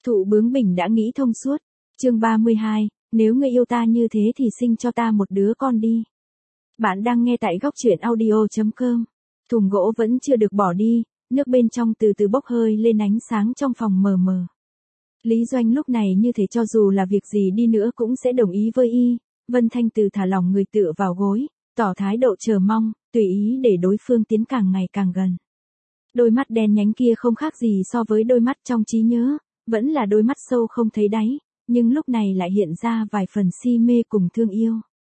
Thụ bướng bỉnh đã nghĩ thông suốt. Chương 32, nếu ngươi yêu ta như thế thì sinh cho ta một đứa con đi. Bạn đang nghe tại góc truyện audio.com. Thùng gỗ vẫn chưa được bỏ đi, nước bên trong từ từ bốc hơi lên ánh sáng trong phòng mờ mờ. Lý Doanh lúc này như thể cho dù là việc gì đi nữa cũng sẽ đồng ý với y. Vân Thanh Từ thả lỏng người tựa vào gối, tỏ thái độ chờ mong, tùy ý để đối phương tiến càng ngày càng gần. Đôi mắt đen nhánh kia không khác gì so với đôi mắt trong trí nhớ, vẫn là đôi mắt sâu không thấy đáy, nhưng lúc này lại hiện ra vài phần si mê cùng thương yêu.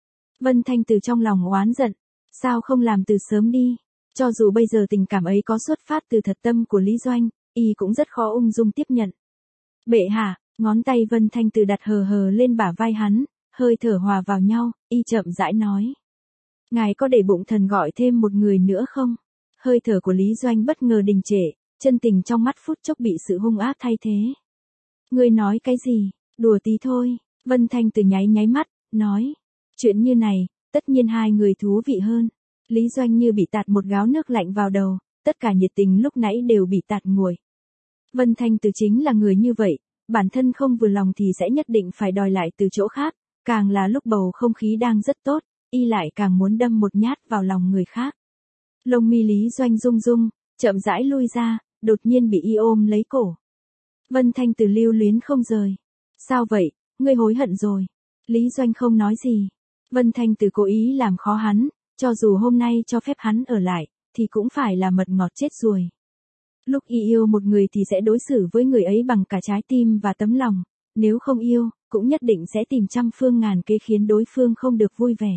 Vân Thanh Từ trong lòng oán giận, sao không làm từ sớm đi, cho dù bây giờ tình cảm ấy có xuất phát từ thật tâm của Lý Doanh, y cũng rất khó ung dung tiếp nhận. Bệ hạ, ngón tay Vân Thanh Từ đặt hờ hờ lên bả vai hắn, hơi thở hòa vào nhau, y chậm rãi nói. Ngài có để bụng thần gọi thêm một người nữa không? Hơi thở của Lý Doanh bất ngờ đình trệ, chân tình trong mắt phút chốc bị sự hung ác thay thế. Ngươi nói cái gì? Đùa tí thôi. Vân Thanh Từ nháy nháy mắt, nói. Chuyện như này, tất nhiên hai người thú vị hơn. Lý Doanh như bị tạt một gáo nước lạnh vào đầu, tất cả nhiệt tình lúc nãy đều bị tạt nguội. Vân Thanh Từ chính là người như vậy, bản thân không vừa lòng thì sẽ nhất định phải đòi lại từ chỗ khác, càng là lúc bầu không khí đang rất tốt, y lại càng muốn đâm một nhát vào lòng người khác. Lông mi Lý Doanh rung rung, chậm rãi lui ra, đột nhiên bị y ôm lấy cổ. Vân Thanh Từ lưu luyến không rời. Sao vậy, ngươi hối hận rồi? Lý Doanh không nói gì. Vân Thanh Từ cố ý làm khó hắn, cho dù hôm nay cho phép hắn ở lại, thì cũng phải là mật ngọt chết ruồi. Lúc y yêu một người thì sẽ đối xử với người ấy bằng cả trái tim và tấm lòng, nếu không yêu, cũng nhất định sẽ tìm trăm phương ngàn kế khiến đối phương không được vui vẻ.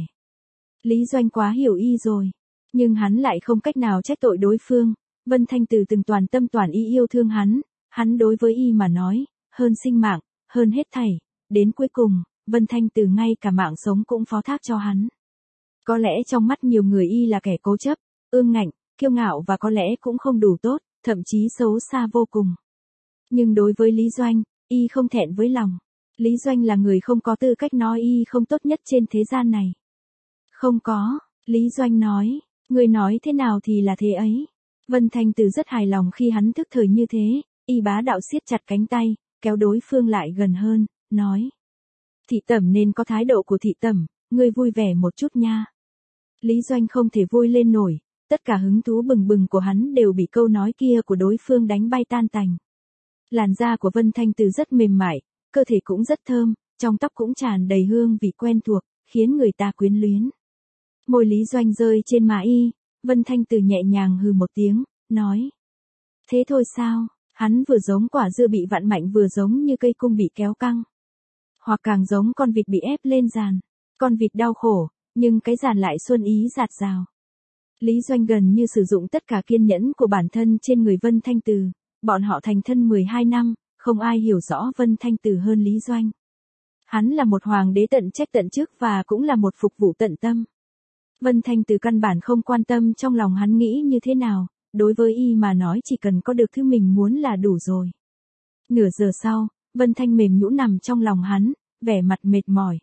Lý Doanh quá hiểu y rồi, nhưng hắn lại không cách nào trách tội đối phương. Vân Thanh Từ từng toàn tâm toàn ý yêu thương hắn đối với y mà nói, hơn sinh mạng, hơn hết thảy, đến cuối cùng, Vân Thanh Từ ngay cả mạng sống cũng phó thác cho hắn. Có lẽ trong mắt nhiều người y là kẻ cố chấp, ương ngạnh, kiêu ngạo và có lẽ cũng không đủ tốt, thậm chí xấu xa vô cùng. Nhưng đối với Lý Doanh, y không thẹn với lòng. Lý Doanh là người không có tư cách nói y không tốt nhất trên thế gian này. Không có, Lý Doanh nói, người nói thế nào thì là thế ấy. Vân Thanh Từ rất hài lòng khi hắn thức thời như thế, y bá đạo siết chặt cánh tay, kéo đối phương lại gần hơn, nói. Thị tẩm nên có thái độ của thị tẩm, ngươi vui vẻ một chút nha. Lý Doanh không thể vui lên nổi, tất cả hứng thú bừng bừng của hắn đều bị câu nói kia của đối phương đánh bay tan tành. Làn da của Vân Thanh Từ rất mềm mại, cơ thể cũng rất thơm, trong tóc cũng tràn đầy hương vị quen thuộc, khiến người ta quyến luyến. Môi Lý Doanh rơi trên má y, Vân Thanh Từ nhẹ nhàng hừ một tiếng, nói. Thế thôi sao, hắn vừa giống quả dưa bị vặn mạnh vừa giống như cây cung bị kéo căng. Hoặc càng giống con vịt bị ép lên giàn, con vịt đau khổ, nhưng cái giàn lại xuân ý dạt dào. Lý Doanh gần như sử dụng tất cả kiên nhẫn của bản thân trên người Vân Thanh Từ, bọn họ thành thân 12 năm, không ai hiểu rõ Vân Thanh Từ hơn Lý Doanh. Hắn là một hoàng đế tận trách tận chức và cũng là một phục vụ tận tâm. Vân Thanh Từ căn bản không quan tâm trong lòng hắn nghĩ như thế nào, đối với y mà nói chỉ cần có được thứ mình muốn là đủ rồi. Nửa giờ sau, Vân Thanh mềm nhũn nằm trong lòng hắn, vẻ mặt mệt mỏi.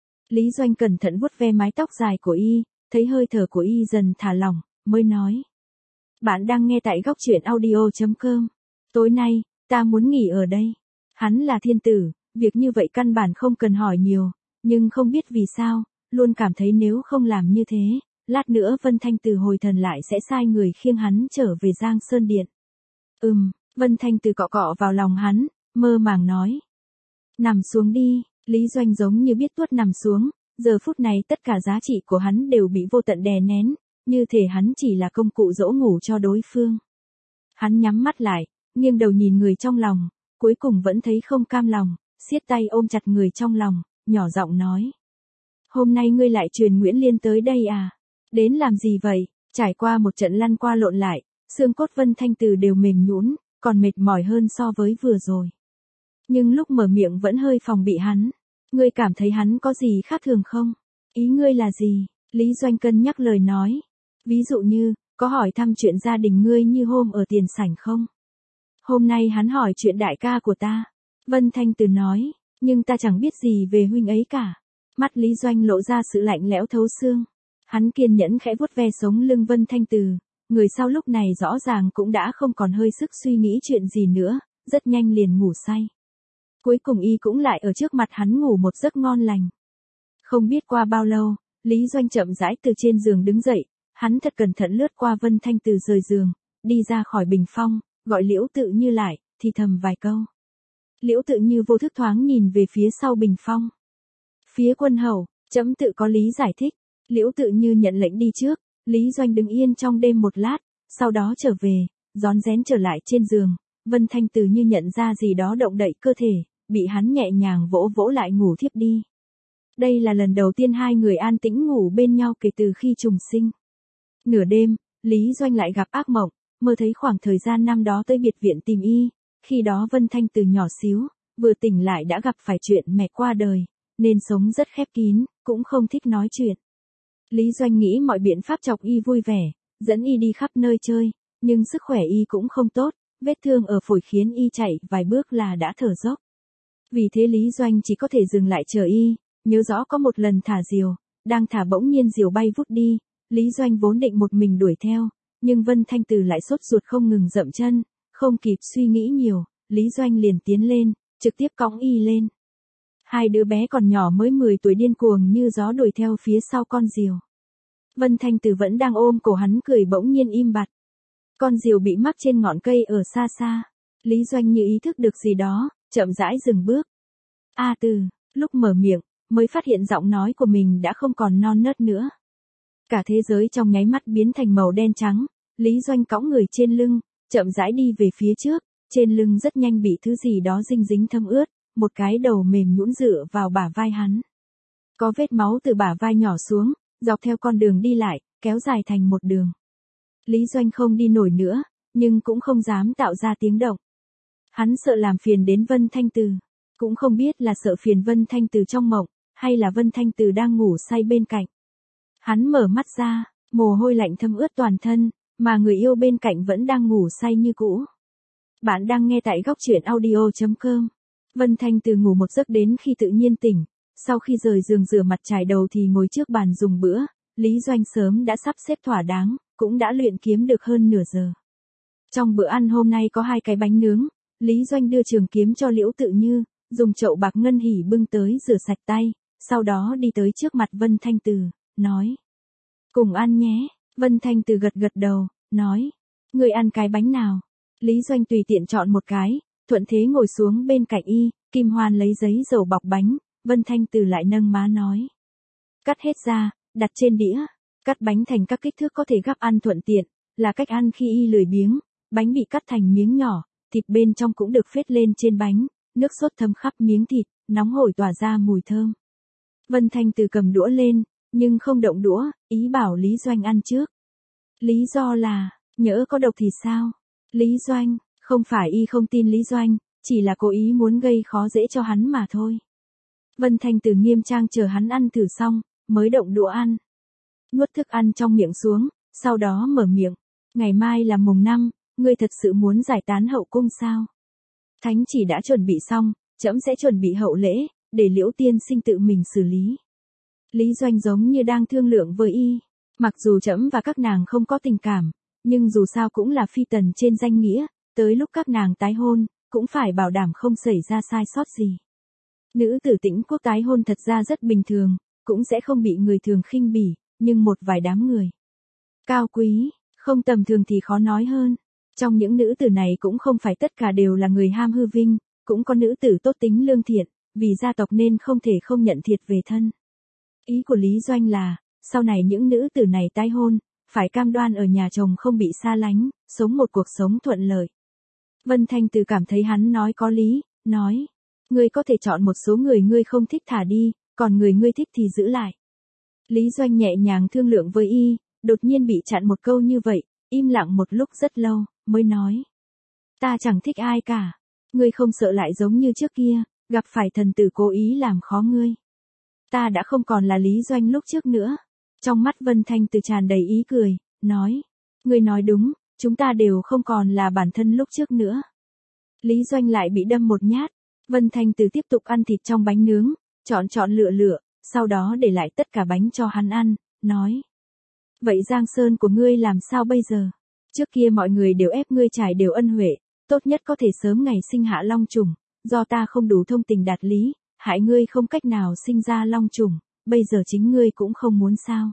Lý Doanh cẩn thận vuốt ve mái tóc dài của y, thấy hơi thở của y dần thả lỏng, mới nói. Bạn đang nghe tại góc truyện audio.com. Tối nay, ta muốn nghỉ ở đây. Hắn là thiên tử, việc như vậy căn bản không cần hỏi nhiều, nhưng không biết vì sao, luôn cảm thấy nếu không làm như thế, lát nữa Vân Thanh Từ hồi thần lại sẽ sai người khiêng hắn trở về Giang Sơn Điện. Vân Thanh Từ cọ cọ vào lòng hắn, mơ màng nói. Nằm xuống đi, Lý Doanh giống như biết tuốt nằm xuống, giờ phút này tất cả giá trị của hắn đều bị vô tận đè nén, như thể hắn chỉ là công cụ dỗ ngủ cho đối phương. Hắn nhắm mắt lại, nghiêng đầu nhìn người trong lòng, cuối cùng vẫn thấy không cam lòng, siết tay ôm chặt người trong lòng, nhỏ giọng nói. Hôm nay ngươi lại truyền Nguyễn Liên tới đây à? Đến làm gì vậy? Trải qua một trận lăn qua lộn lại, xương cốt Vân Thanh Từ đều mềm nhũn, còn mệt mỏi hơn so với vừa rồi. Nhưng lúc mở miệng vẫn hơi phòng bị hắn. Ngươi cảm thấy hắn có gì khác thường không? Ý ngươi là gì? Lý Doanh cân nhắc lời nói. Ví dụ như, có hỏi thăm chuyện gia đình ngươi như hôm ở tiền sảnh không? Hôm nay hắn hỏi chuyện đại ca của ta. Vân Thanh Từ nói, nhưng ta chẳng biết gì về huynh ấy cả. Mắt Lý Doanh lộ ra sự lạnh lẽo thấu xương. Hắn kiên nhẫn khẽ vuốt ve sống lưng Vân Thanh Từ. Người sau lúc này rõ ràng cũng đã không còn hơi sức suy nghĩ chuyện gì nữa, rất nhanh liền ngủ say. Cuối cùng y cũng lại ở trước mặt hắn ngủ một giấc ngon lành. Không biết qua bao lâu, Lý Doanh chậm rãi từ trên giường đứng dậy, hắn thật cẩn thận lướt qua Vân Thanh Từ rời giường, đi ra khỏi bình phong, gọi Liễu Tự Như lại, thì thầm vài câu. Liễu Tự Như vô thức thoáng nhìn về phía sau bình phong. Phía quân hầu, trẫm tự có lý giải thích. Liễu Tự Như nhận lệnh đi trước, Lý Doanh đứng yên trong đêm một lát, sau đó trở về, rón rén trở lại trên giường. Vân Thanh Từ như nhận ra gì đó động đậy cơ thể, bị hắn nhẹ nhàng vỗ vỗ lại ngủ thiếp đi. Đây là lần đầu tiên hai người an tĩnh ngủ bên nhau kể từ khi trùng sinh. Nửa đêm, Lý Doanh lại gặp ác mộng, mơ thấy khoảng thời gian năm đó tới biệt viện tìm y, khi đó Vân Thanh Từ nhỏ xíu, vừa tỉnh lại đã gặp phải chuyện mẹ qua đời, nên sống rất khép kín, cũng không thích nói chuyện. Lý Doanh nghĩ mọi biện pháp chọc y vui vẻ, dẫn y đi khắp nơi chơi, nhưng sức khỏe y cũng không tốt, vết thương ở phổi khiến y chạy vài bước là đã thở dốc. Vì thế Lý Doanh chỉ có thể dừng lại chờ y, nhớ rõ có một lần thả diều, đang thả bỗng nhiên diều bay vút đi, Lý Doanh vốn định một mình đuổi theo, nhưng Vân Thanh Từ lại sốt ruột không ngừng dậm chân, không kịp suy nghĩ nhiều, Lý Doanh liền tiến lên, trực tiếp cõng y lên. Hai đứa bé còn nhỏ mới 10 tuổi điên cuồng như gió đuổi theo phía sau con diều. Vân Thanh Từ vẫn đang ôm cổ hắn cười bỗng nhiên im bặt. Con diều bị mắc trên ngọn cây ở xa xa. Lý Doanh như ý thức được gì đó, chậm rãi dừng bước. A Từ, lúc mở miệng, mới phát hiện giọng nói của mình đã không còn non nớt nữa. Cả thế giới trong nháy mắt biến thành màu đen trắng, Lý Doanh cõng người trên lưng, chậm rãi đi về phía trước, trên lưng rất nhanh bị thứ gì đó dinh dính thấm ướt, một cái đầu mềm nhũn dựa vào bả vai hắn. Có vết máu từ bả vai nhỏ xuống, dọc theo con đường đi lại, kéo dài thành một đường. Lý Doanh không đi nổi nữa, nhưng cũng không dám tạo ra tiếng động. Hắn sợ làm phiền đến Vân Thanh Từ, cũng không biết là sợ phiền Vân Thanh Từ trong mộng, hay là Vân Thanh Từ đang ngủ say bên cạnh. Hắn mở mắt ra, mồ hôi lạnh thấm ướt toàn thân, mà người yêu bên cạnh vẫn đang ngủ say như cũ. Bạn đang nghe tại góc truyện audio.com. Vân Thanh Từ ngủ một giấc đến khi tự nhiên tỉnh, sau khi rời giường rửa mặt chải đầu thì ngồi trước bàn dùng bữa, Lý Doanh sớm đã sắp xếp thỏa đáng, cũng đã luyện kiếm được hơn nửa giờ. Trong bữa ăn hôm nay có 2 cái bánh nướng, Lý Doanh đưa trường kiếm cho Liễu Tự Như, dùng chậu bạc ngân hỉ bưng tới rửa sạch tay, sau đó đi tới trước mặt Vân Thanh Từ, nói. Cùng ăn nhé, Vân Thanh Từ gật gật đầu, nói. Người ăn cái bánh nào? Lý Doanh tùy tiện chọn một cái, thuận thế ngồi xuống bên cạnh y, Kim Hoan lấy giấy dầu bọc bánh, Vân Thanh Từ lại nâng má nói. Cắt hết ra, đặt trên đĩa, cắt bánh thành các kích thước có thể gắp ăn thuận tiện, là cách ăn khi y lười biếng, bánh bị cắt thành miếng nhỏ, thịt bên trong cũng được phết lên trên bánh, nước sốt thấm khắp miếng thịt, nóng hổi tỏa ra mùi thơm. Vân Thanh Từ cầm đũa lên, nhưng không động đũa, ý bảo Lý Doanh ăn trước. Lý do là, nhỡ có độc thì sao? Lý Doanh, không phải y không tin Lý Doanh, chỉ là cố ý muốn gây khó dễ cho hắn mà thôi. Vân Thanh Từ nghiêm trang chờ hắn ăn thử xong, mới động đũa ăn. Nuốt thức ăn trong miệng xuống, sau đó mở miệng. Ngày mai là mùng 5, ngươi thật sự muốn giải tán hậu cung sao? Thánh chỉ đã chuẩn bị xong, trẫm sẽ chuẩn bị hậu lễ, để Liễu tiên sinh tự mình xử lý. Lý Doanh giống như đang thương lượng với y. Mặc dù trẫm và các nàng không có tình cảm, nhưng dù sao cũng là phi tần trên danh nghĩa, tới lúc các nàng tái hôn, cũng phải bảo đảm không xảy ra sai sót gì. Nữ tử Tĩnh quốc tái hôn thật ra rất bình thường, cũng sẽ không bị người thường khinh bỉ, nhưng một vài đám người cao quý, không tầm thường thì khó nói hơn. Trong những nữ tử này cũng không phải tất cả đều là người ham hư vinh, cũng có nữ tử tốt tính lương thiện, vì gia tộc nên không thể không nhận thiệt về thân. Ý của Lý Doanh là, sau này những nữ tử này tái hôn, phải cam đoan ở nhà chồng không bị xa lánh, sống một cuộc sống thuận lợi. Vân Thanh Từ cảm thấy hắn nói có lý, nói. Ngươi có thể chọn một số người ngươi không thích thả đi, còn người ngươi thích thì giữ lại. Lý Doanh nhẹ nhàng thương lượng với y, đột nhiên bị chặn một câu như vậy, im lặng một lúc rất lâu, mới nói. Ta chẳng thích ai cả. Ngươi không sợ lại giống như trước kia, gặp phải thần tử cố ý làm khó ngươi. Ta đã không còn là Lý Doanh lúc trước nữa. Trong mắt Vân Thanh Từ tràn đầy ý cười, nói. Ngươi nói đúng, chúng ta đều không còn là bản thân lúc trước nữa. Lý Doanh lại bị đâm một nhát. Vân Thanh Từ tiếp tục ăn thịt trong bánh nướng, chọn lựa, sau đó để lại tất cả bánh cho hắn ăn, nói. Vậy Giang Sơn của ngươi làm sao bây giờ? Trước kia mọi người đều ép ngươi trải đều ân huệ, tốt nhất có thể sớm ngày sinh hạ long trùng, do ta không đủ thông tình đạt lý, hại ngươi không cách nào sinh ra long trùng, bây giờ chính ngươi cũng không muốn sao.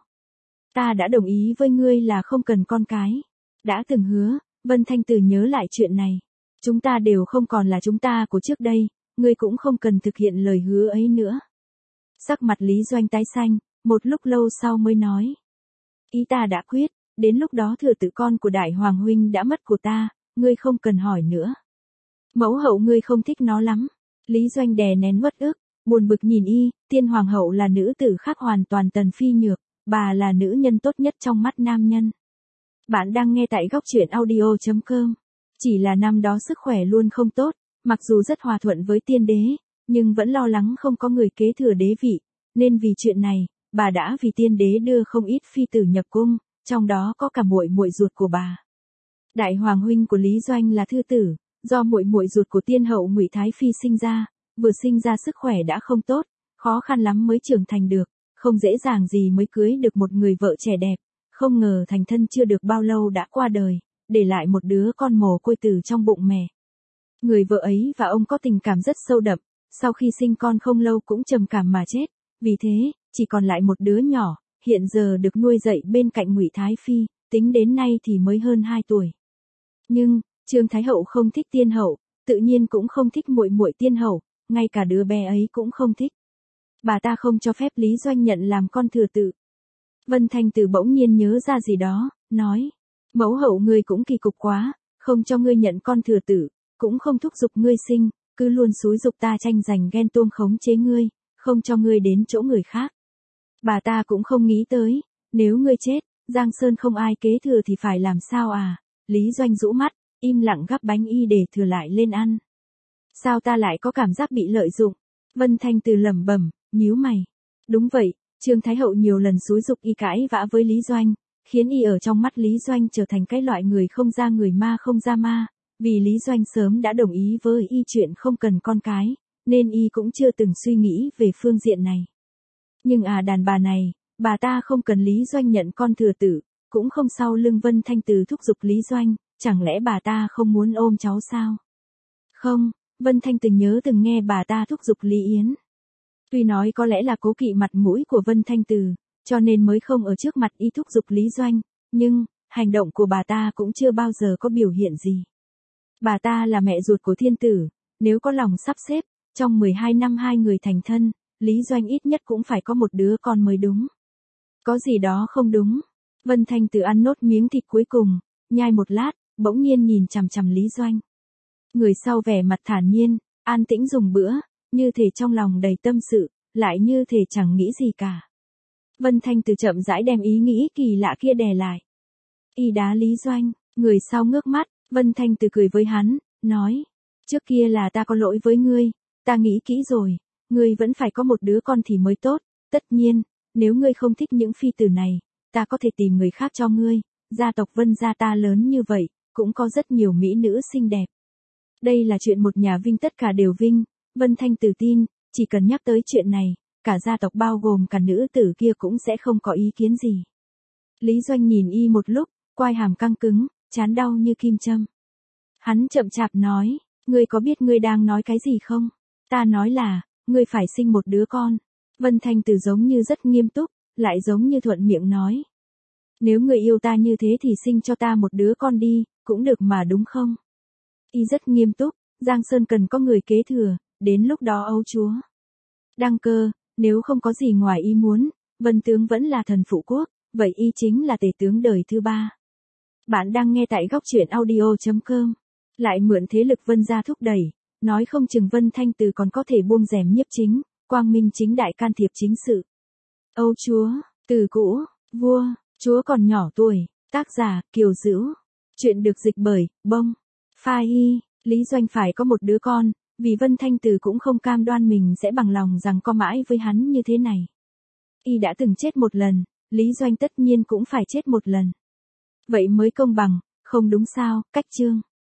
Ta đã đồng ý với ngươi là không cần con cái. Đã từng hứa, Vân Thanh Từ nhớ lại chuyện này. Chúng ta đều không còn là chúng ta của trước đây, ngươi cũng không cần thực hiện lời hứa ấy nữa. Sắc mặt Lý Doanh tái xanh, một lúc lâu sau mới nói. Ý ta đã quyết, đến lúc đó thừa tự con của đại hoàng huynh đã mất của ta, ngươi không cần hỏi nữa. Mẫu hậu ngươi không thích nó lắm. Lý Doanh đè nén uất ức, buồn bực nhìn y, tiên hoàng hậu là nữ tử khác hoàn toàn tần phi nhược, bà là nữ nhân tốt nhất trong mắt nam nhân. Bạn đang nghe tại góc truyện audio.com. Chỉ là năm đó sức khỏe luôn không tốt, mặc dù rất hòa thuận với tiên đế, nhưng vẫn lo lắng không có người kế thừa đế vị, nên vì chuyện này, bà đã vì tiên đế đưa không ít phi tử nhập cung, trong đó có cả muội muội ruột của bà. Đại hoàng huynh của Lý Doanh là thư tử, do muội muội ruột của tiên hậu Ngụy Thái Phi sinh ra, vừa sinh ra sức khỏe đã không tốt, khó khăn lắm mới trưởng thành được, không dễ dàng gì mới cưới được một người vợ trẻ đẹp, không ngờ thành thân chưa được bao lâu đã qua đời, để lại một đứa con mồ côi từ trong bụng mẹ. Người vợ ấy và ông có tình cảm rất sâu đậm, sau khi sinh con không lâu cũng trầm cảm mà chết, vì thế, chỉ còn lại một đứa nhỏ, hiện giờ được nuôi dạy bên cạnh Ngụy Thái Phi, tính đến nay thì mới hơn 2 tuổi. Nhưng, Trương Thái Hậu không thích tiên hậu, tự nhiên cũng không thích muội muội tiên hậu, ngay cả đứa bé ấy cũng không thích. Bà ta không cho phép Lý Doanh nhận làm con thừa tự. Vân Thanh Từ bỗng nhiên nhớ ra gì đó, nói, mẫu hậu ngươi cũng kỳ cục quá, không cho ngươi nhận con thừa tự, cũng không thúc giục ngươi sinh, cứ luôn xúi giục ta tranh giành ghen tuông khống chế ngươi, không cho ngươi đến chỗ người khác. Bà ta cũng không nghĩ tới, nếu ngươi chết, Giang Sơn không ai kế thừa thì phải làm sao à? Lý Doanh rũ mắt, im lặng gắp bánh y để thừa lại lên ăn. Sao ta lại có cảm giác bị lợi dụng? Vân Thanh Từ lẩm bẩm, nhíu mày. Đúng vậy, Trương Thái Hậu nhiều lần xúi giục y cãi vã với Lý Doanh, khiến y ở trong mắt Lý Doanh trở thành cái loại người không ra người ma không ra ma, vì Lý Doanh sớm đã đồng ý với y chuyện không cần con cái, nên y cũng chưa từng suy nghĩ về phương diện này. Nhưng đàn bà này, bà ta không cần Lý Doanh nhận con thừa tử, cũng không sau lưng Vân Thanh Từ thúc giục Lý Doanh, chẳng lẽ bà ta không muốn ôm cháu sao? Không, Vân Thanh Từ nhớ từng nghe bà ta thúc giục Lý Yến. Tuy nói có lẽ là cố kỵ mặt mũi của Vân Thanh Từ, cho nên mới không ở trước mặt y thúc giục Lý Doanh, nhưng, hành động của bà ta cũng chưa bao giờ có biểu hiện gì. Bà ta là mẹ ruột của thiên tử, nếu có lòng sắp xếp, trong 12 năm hai người thành thân, Lý Doanh ít nhất cũng phải có một đứa con mới đúng. Có gì đó không đúng. Vân Thanh Từ ăn nốt miếng thịt cuối cùng, nhai một lát, bỗng nhiên nhìn chằm chằm Lý Doanh. Người sau vẻ mặt thản nhiên, an tĩnh dùng bữa, như thể trong lòng đầy tâm sự, lại như thể chẳng nghĩ gì cả. Vân Thanh Từ chậm rãi đem ý nghĩ kỳ lạ kia đè lại. Y đá Lý Doanh, người sau ngước mắt, Vân Thanh Từ cười với hắn, nói, trước kia là ta có lỗi với ngươi, ta nghĩ kỹ rồi, ngươi vẫn phải có một đứa con thì mới tốt, tất nhiên, nếu ngươi không thích những phi tử này, ta có thể tìm người khác cho ngươi, gia tộc Vân gia ta lớn như vậy, cũng có rất nhiều mỹ nữ xinh đẹp. Đây là chuyện một nhà vinh tất cả đều vinh, Vân Thanh Từ tin, chỉ cần nhắc tới chuyện này, cả gia tộc bao gồm cả nữ tử kia cũng sẽ không có ý kiến gì. Lý Doanh nhìn y một lúc, quai hàm căng cứng, trán đau như kim châm. Hắn chậm chạp nói, ngươi có biết ngươi đang nói cái gì không? Ta nói là, ngươi phải sinh một đứa con. Vân Thanh Từ giống như rất nghiêm túc, lại giống như thuận miệng nói. Nếu ngươi yêu ta như thế thì sinh cho ta một đứa con đi, cũng được mà đúng không? Y rất nghiêm túc, Giang Sơn cần có người kế thừa, đến lúc đó âu chúa đăng cơ, nếu không có gì ngoài ý muốn, Vân tướng vẫn là thần phụ quốc, vậy y chính là tể tướng đời thứ 3. Bạn đang nghe tại góc truyện audio.com. Lại mượn thế lực Vân gia thúc đẩy, nói không chừng Vân Thanh Từ còn có thể buông rèm nhiếp chính, quang minh chính đại can thiệp chính sự. Âu chúa, từ cũ, vua, chúa còn nhỏ tuổi, tác giả, Kiều Dữu. Chuyện được dịch bởi, Bông, Pha Hy. Lý Doanh phải có một đứa con, vì Vân Thanh Từ cũng không cam đoan mình sẽ bằng lòng rằng có mãi với hắn như thế này. Y đã từng chết một lần, Lý Doanh tất nhiên cũng phải chết một lần. Vậy mới công bằng, không đúng sao, cách chương.